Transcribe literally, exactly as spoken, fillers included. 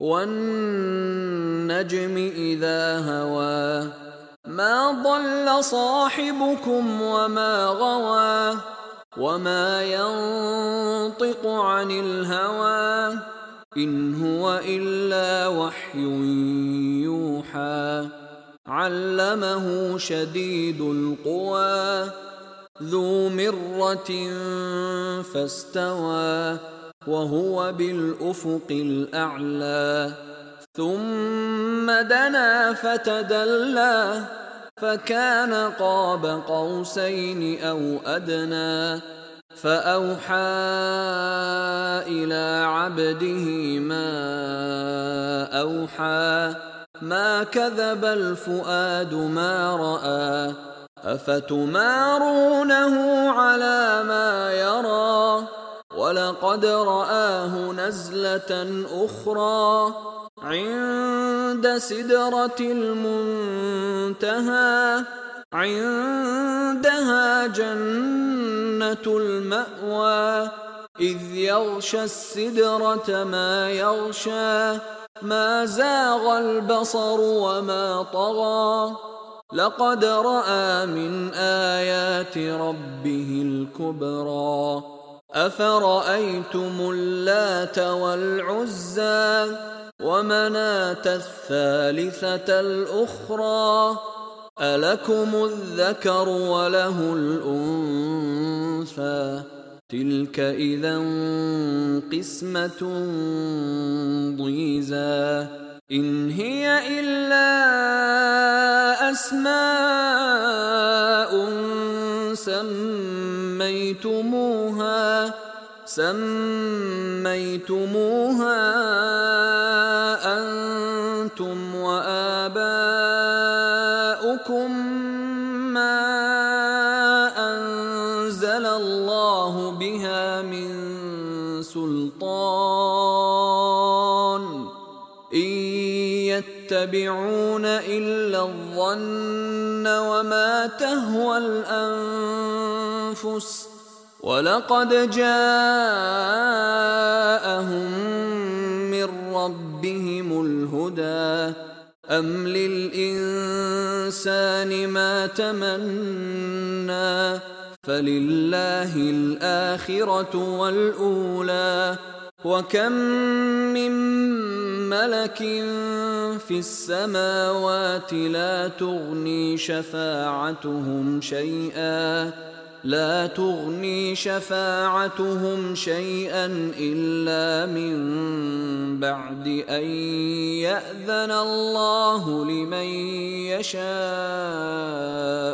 وَالنَّجْمِ إِذَا هَوَىٰ مَا ضَلَّ صَاحِبُكُمْ وَمَا غَوَىٰ وَمَا يَنطِقُ عَنِ الْهَوَىٰ إِنْ هُوَ إِلَّا وَحْيٌ يُوحَىٰ عَلَّمَهُ شَدِيدُ الْقُوَىٰ ذُو مِرَّةٍ فَاسْتَوَىٰ وَهُوَ بِالْأُفُقِ الْأَعْلَىٰ ثُمَّ دَنَا فَتَدَلَّىٰ فَكَانَ قَابَ قَوْسَيْنِ أَوْ أَدْنَىٰ فَأَوْحَىٰ إِلَىٰ عَبْدِهِ مَا أَوْحَىٰ مَا كَذَبَ الْفُؤَادُ مَا رَأَىٰ أَفَتُمَارُونَهُ عَلَىٰ مَا يَرَىٰ وَلَقَدْ رَآهُ نَزْلَةً أُخْرَىٰ عِندَ سِدْرَةِ الْمُنتَهَىٰ عِندَهَا جَنَّةُ الْمَأْوَىٰ إِذْ يَغْشَى السِّدْرَةَ مَا يَغْشَىٰ مَا زَاغَ الْبَصَرُ وَمَا طَغَىٰ لَقَدْ رَأَىٰ مِنْ آيَاتِ رَبِّهِ الْكُبْرَىٰ أَفَرَأَيْتُمُ اللَّاتَ وَالْعُزَّىٰ وَمَنَاةَ الثَّالِثَةَ الْأُخْرَىٰ أَلَكُمُ الذَّكَرُ وَلَهُ الْأُنثَىٰ تِلْكَ إِذًا قِسْمَةٌ ضِيزَىٰ إِنْ هِيَ إِلَّا أَسْمَاءٌ سَمَّيْتُمُوهَا سَمَّيْتُمُوهَا أَنْتُمْ وَآبَاؤُكُمْ مَا أَنزَلَ اللَّهُ بِهَا مِنْ سُلْطَانٍ إِنْ يَتَّبِعُونَ إِلَّا الظَّنَّ وَمَا تَهْوَى الْأَنفُسُ وَلَقَدْ جَاءَهُم مِّن رَّبِّهِمُ الْهُدَىٰ أَمْ لِلْإِنسَانِ مَا تَمَنَّىٰ فَلِلَّهِ الْآخِرَةُ وَالْأُولَىٰ وَكَم مِّن مَّلَكٍ فِي السَّمَاوَاتِ لَا تُغْنِي شَفَاعَتُهُمْ شَيْئًا لا تغني شفاعتهم شيئا إلا من بعد أن يأذن الله لمن يشاء